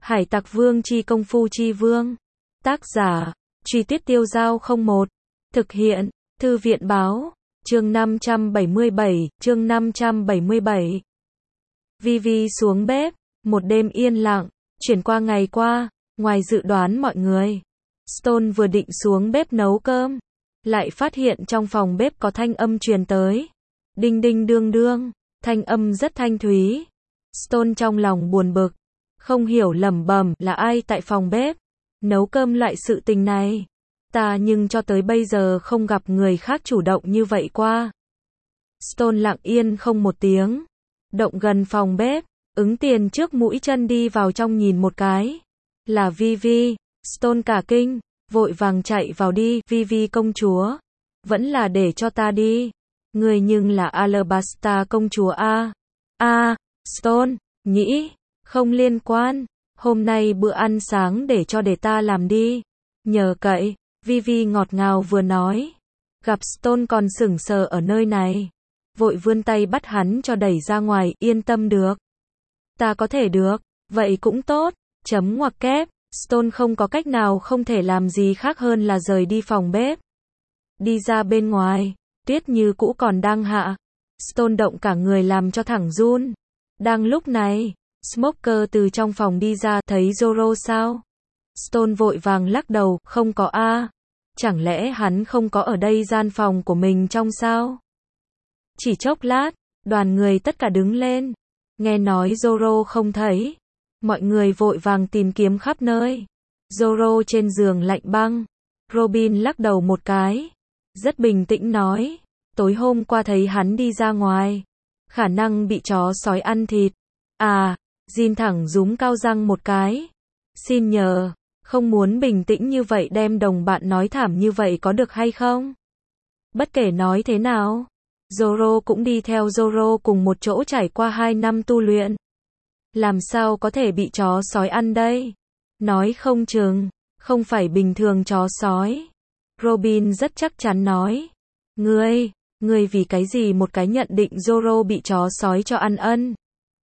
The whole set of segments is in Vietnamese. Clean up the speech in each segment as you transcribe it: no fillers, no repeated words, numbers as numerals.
Hải Tặc Vương chi công phu chi vương. Tác giả, Truy Tuyết Tiêu Dao 01. Thực hiện, Thư viện báo, chương 577. Vivi xuống bếp, một đêm yên lặng, chuyển qua ngày qua, ngoài dự đoán mọi người. Stone vừa định xuống bếp nấu cơm, lại phát hiện trong phòng bếp có thanh âm truyền tới. Đinh đinh đương đương, thanh âm rất thanh thúy. Stone trong lòng buồn bực, không hiểu lẩm bẩm là ai tại phòng bếp nấu cơm loại sự tình này. Ta nhưng cho tới bây giờ không gặp người khác chủ động như vậy qua. Stone lặng yên không một tiếng, động gần phòng bếp, ứng tiền trước mũi chân đi vào trong nhìn một cái. Là Vivi. Stone cả kinh, vội vàng chạy vào đi. Vivi công chúa, vẫn là để cho ta đi. Người nhưng là Alabasta công chúa a. Stone, nhĩ, không liên quan. Hôm nay bữa ăn sáng để ta làm đi. Nhờ cậy, Vivi ngọt ngào vừa nói. Gặp Stone còn sững sờ ở nơi này, vội vươn tay bắt hắn cho đẩy ra ngoài. Yên tâm được, ta có thể được. Vậy cũng tốt. Chấm ngoặc kép. Stone không có cách nào, không thể làm gì khác hơn là rời đi phòng bếp. Đi ra bên ngoài, tuyết như cũ còn đang hạ. Stone động cả người làm cho thẳng run. Đang lúc này, Smoker từ trong phòng đi ra, thấy Zoro sao? Stone vội vàng lắc đầu, không có a. Chẳng lẽ hắn không có ở đây gian phòng của mình trong sao? Chỉ chốc lát, đoàn người tất cả đứng lên. Nghe nói Zoro không thấy, mọi người vội vàng tìm kiếm khắp nơi. Zoro trên giường lạnh băng. Robin lắc đầu một cái, rất bình tĩnh nói, tối hôm qua thấy hắn đi ra ngoài, khả năng bị chó sói ăn thịt. À, Jin thẳng rúm cao răng một cái. Xin nhờ, không muốn bình tĩnh như vậy đem đồng bạn nói thảm như vậy có được hay không? Bất kể nói thế nào, Zoro cũng đi theo Zoro cùng một chỗ trải qua 2 năm tu luyện. Làm sao có thể bị chó sói ăn đây? Nói không chừng, không phải bình thường chó sói. Robin rất chắc chắn nói. Ngươi vì cái gì một cái nhận định Zoro bị chó sói cho ăn ân?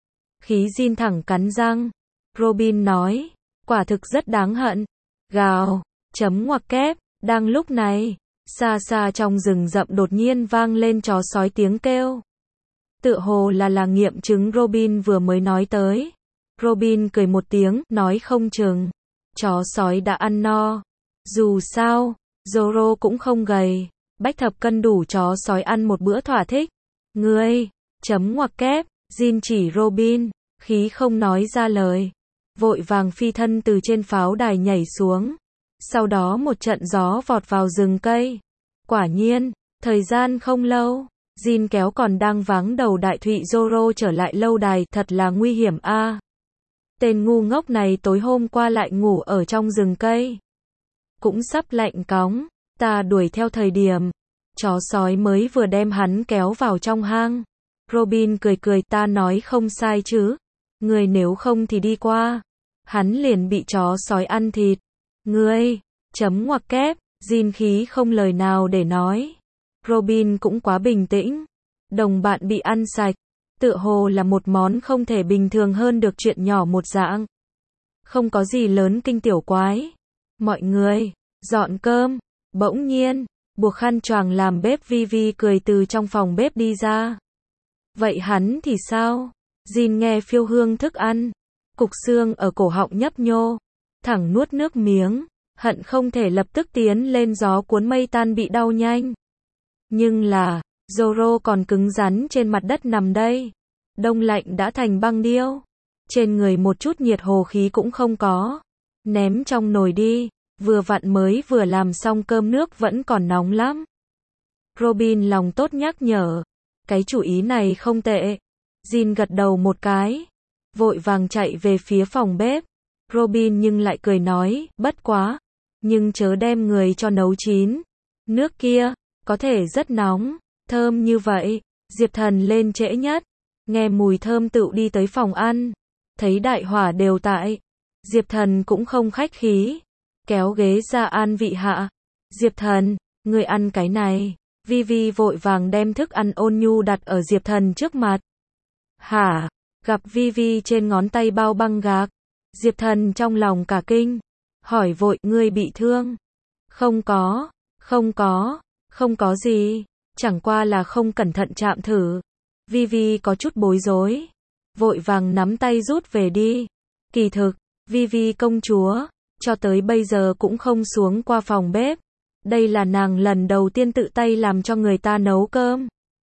Khí Jin thẳng cắn răng. Robin nói, quả thực rất đáng hận. Gào, chấm ngoặc kép. Đang lúc này, xa xa trong rừng rậm đột nhiên vang lên chó sói tiếng kêu. Tựa hồ là nghiệm chứng Robin vừa mới nói tới. Robin cười một tiếng, nói không chừng chó sói đã ăn no. Dù sao, Zoro cũng không gầy, bách thập cân đủ chó sói ăn một bữa thỏa thích. Ngươi, chấm ngoặc kép. Jin chỉ Robin, khí không nói ra lời, vội vàng phi thân từ trên pháo đài nhảy xuống. Sau đó một trận gió vọt vào rừng cây. Quả nhiên, thời gian không lâu, Jin kéo còn đang váng đầu đại thụy Zoro trở lại lâu đài. Thật là nguy hiểm a. Tên ngu ngốc này tối hôm qua lại ngủ ở trong rừng cây. Cũng sắp lạnh cóng, ta đuổi theo thời điểm chó sói mới vừa đem hắn kéo vào trong hang. Robin cười, ta nói không sai chứ? Người nếu không thì đi qua, hắn liền bị chó sói ăn thịt. Ngươi, chấm ngoặc kép. Jin khí không lời nào để nói. Robin cũng quá bình tĩnh. Đồng bạn bị ăn sạch, tựa hồ là một món không thể bình thường hơn được, chuyện nhỏ một dạng. Không có gì lớn kinh tiểu quái. Mọi người, dọn cơm. Bỗng nhiên, buộc khăn choàng làm bếp Vivi cười từ trong phòng bếp đi ra. Vậy hắn thì sao? Jin nghe phiêu hương thức ăn, cục xương ở cổ họng nhấp nhô, thẳng nuốt nước miếng, hận không thể lập tức tiến lên gió cuốn mây tan bị đau nhanh. Nhưng là, Zoro còn cứng rắn trên mặt đất nằm đây. Đông lạnh đã thành băng điêu. Trên người một chút nhiệt hồ khí cũng không có. Ném trong nồi đi, vừa vặn mới vừa làm xong cơm nước vẫn còn nóng lắm. Robin lòng tốt nhắc nhở. Cái chủ ý này không tệ. Jin gật đầu một cái, vội vàng chạy về phía phòng bếp. Robin nhưng lại cười nói, bất quá, nhưng chớ đem người cho nấu chín. Nước kia, có thể rất nóng, thơm như vậy. Diệp Thần lên trễ nhất, nghe mùi thơm tựu đi tới phòng ăn. Thấy đại hỏa đều tại, Diệp Thần cũng không khách khí, kéo ghế ra an vị hạ. Diệp Thần, người ăn cái này. Vivi vội vàng đem thức ăn ôn nhu đặt ở Diệp Thần trước mặt. Hả? Gặp Vivi trên ngón tay bao băng gạc, Diệp Thần trong lòng cả kinh, hỏi vội, ngươi bị thương? Không có, không có gì, chẳng qua là không cẩn thận chạm thử. Vivi có chút bối rối, vội vàng nắm tay rút về đi. Kỳ thực, Vivi công chúa, cho tới bây giờ cũng không xuống qua phòng bếp. Đây là nàng lần đầu tiên tự tay làm cho người ta nấu cơm.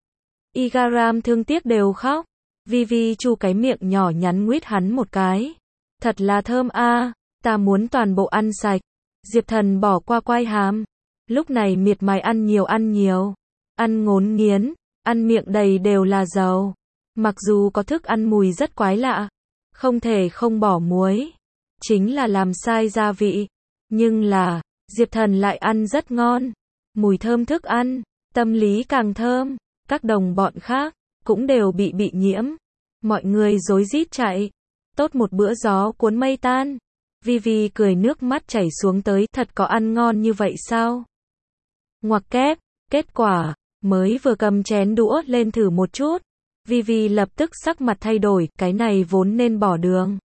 Igaram thương tiếc đều khóc. Vivi chu cái miệng nhỏ nhắn nguyết hắn một cái. Thật là thơm a, ta muốn toàn bộ ăn sạch. Diệp Thần bỏ qua quai hàm. Lúc này miệt mài ăn nhiều. Ăn ngốn nghiến, ăn miệng đầy đều là dầu. Mặc dù có thức ăn mùi rất quái lạ, không thể không bỏ muối. Chính là làm sai gia vị. Nhưng là, Diệp Thần lại ăn rất ngon. Mùi thơm thức ăn, tâm lý càng thơm. Các đồng bọn khác, cũng đều bị nhiễm. Mọi người rối rít chạy. Tốt một bữa gió cuốn mây tan. Vivi cười nước mắt chảy xuống tới, thật có ăn ngon như vậy sao? Ngoặc kép, kết quả, mới vừa cầm chén đũa lên thử một chút. Vivi lập tức sắc mặt thay đổi, cái này vốn nên bỏ đường.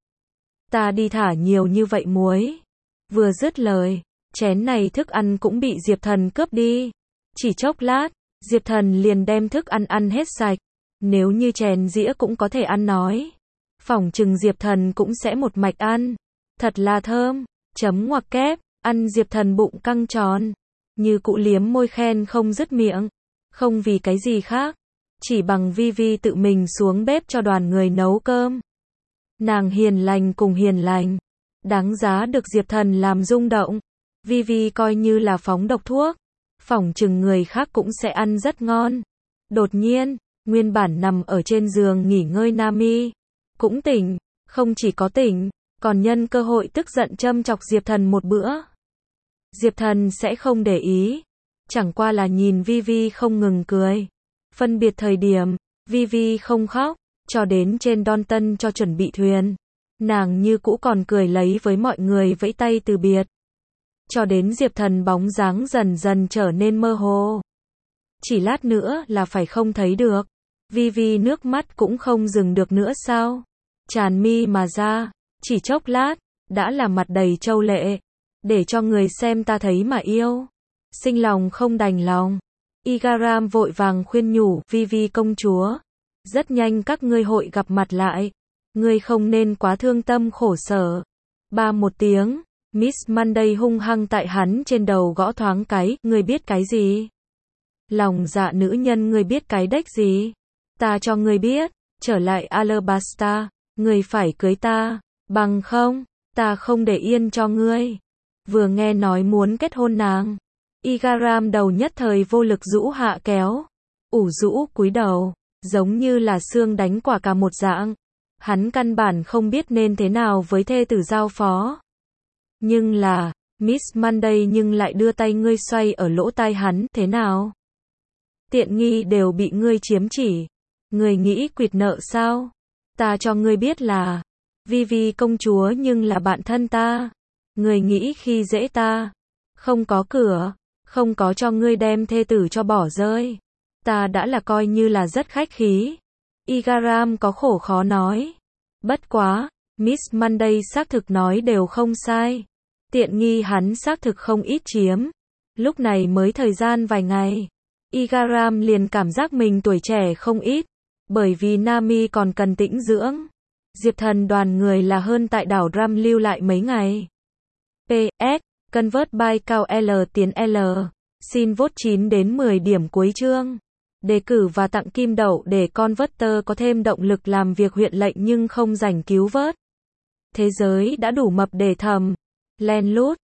Ta đi thả nhiều như vậy muối. Vừa dứt lời, chén này thức ăn cũng bị Diệp Thần cướp đi. Chỉ chốc lát, Diệp Thần liền đem thức ăn ăn hết sạch. Nếu như chén dĩa cũng có thể ăn nói, phỏng chừng Diệp Thần cũng sẽ một mạch ăn. Thật là thơm, chấm ngoặc kép, ăn Diệp Thần bụng căng tròn. Như cụ liếm môi khen không dứt miệng. Không vì cái gì khác, chỉ bằng Vivi tự mình xuống bếp cho đoàn người nấu cơm. Nàng hiền lành cùng hiền lành, đáng giá được Diệp Thần làm rung động. Vivi coi như là phóng độc thuốc, phỏng chừng người khác cũng sẽ ăn rất ngon. Đột nhiên, nguyên bản nằm ở trên giường nghỉ ngơi Nami cũng tỉnh, không chỉ có tỉnh, còn nhân cơ hội tức giận châm chọc Diệp Thần một bữa. Diệp Thần sẽ không để ý, chẳng qua là nhìn Vivi không ngừng cười. Phân biệt thời điểm, Vivi không khóc, cho đến trên Downton cho chuẩn bị thuyền. Nàng như cũ còn cười lấy với mọi người vẫy tay từ biệt. Cho đến Diệp Thần bóng dáng dần dần trở nên mơ hồ. Chỉ lát nữa là phải không thấy được. Vivi nước mắt cũng không dừng được nữa sao? Tràn mi mà ra, chỉ chốc lát, đã là mặt đầy trâu lệ. Để cho người xem ta thấy mà yêu. Sinh lòng không đành lòng. Igaram vội vàng khuyên nhủ, Vivi công chúa. Rất nhanh các ngươi hội gặp mặt lại. Ngươi không nên quá thương tâm khổ sở. Ba một tiếng, Miss Monday hung hăng tại hắn trên đầu gõ thoáng cái, ngươi biết cái gì? Lòng dạ nữ nhân ngươi biết cái đếch gì? Ta cho ngươi biết, trở lại Alabasta, ngươi phải cưới ta, bằng không, ta không để yên cho ngươi. Vừa nghe nói muốn kết hôn nàng, Igaram đầu nhất thời vô lực rũ hạ kéo, ủ rũ cúi đầu, giống như là xương đánh quả cà một dạng. Hắn căn bản không biết nên thế nào với thê tử giao phó. Nhưng là, Miss Monday nhưng lại đưa tay ngươi xoay ở lỗ tai hắn, thế nào? Tiện nghi đều bị ngươi chiếm chỉ. Ngươi nghĩ quỵt nợ sao? Ta cho ngươi biết là, Vivi công chúa nhưng là bạn thân ta. Ngươi nghĩ khi dễ ta. Không có cửa, không có cho ngươi đem thê tử cho bỏ rơi. Ta đã là coi như là rất khách khí. Igaram có khổ khó nói. Bất quá, Miss Monday xác thực nói đều không sai. Tiện nghi hắn xác thực không ít chiếm. Lúc này mới thời gian vài ngày, Igaram liền cảm giác mình tuổi trẻ không ít. Bởi vì Nami còn cần tĩnh dưỡng. Diệp Thần đoàn người là hơn tại đảo Ram lưu lại mấy ngày. PS, Convert by cao L tiến L. Xin vote 9 đến 10 điểm cuối chương. Đề cử và tặng kim đậu để Converter có thêm động lực làm việc huyện lệnh nhưng không rảnh cứu vớt. Thế giới đã đủ mập để thầm. Len lút.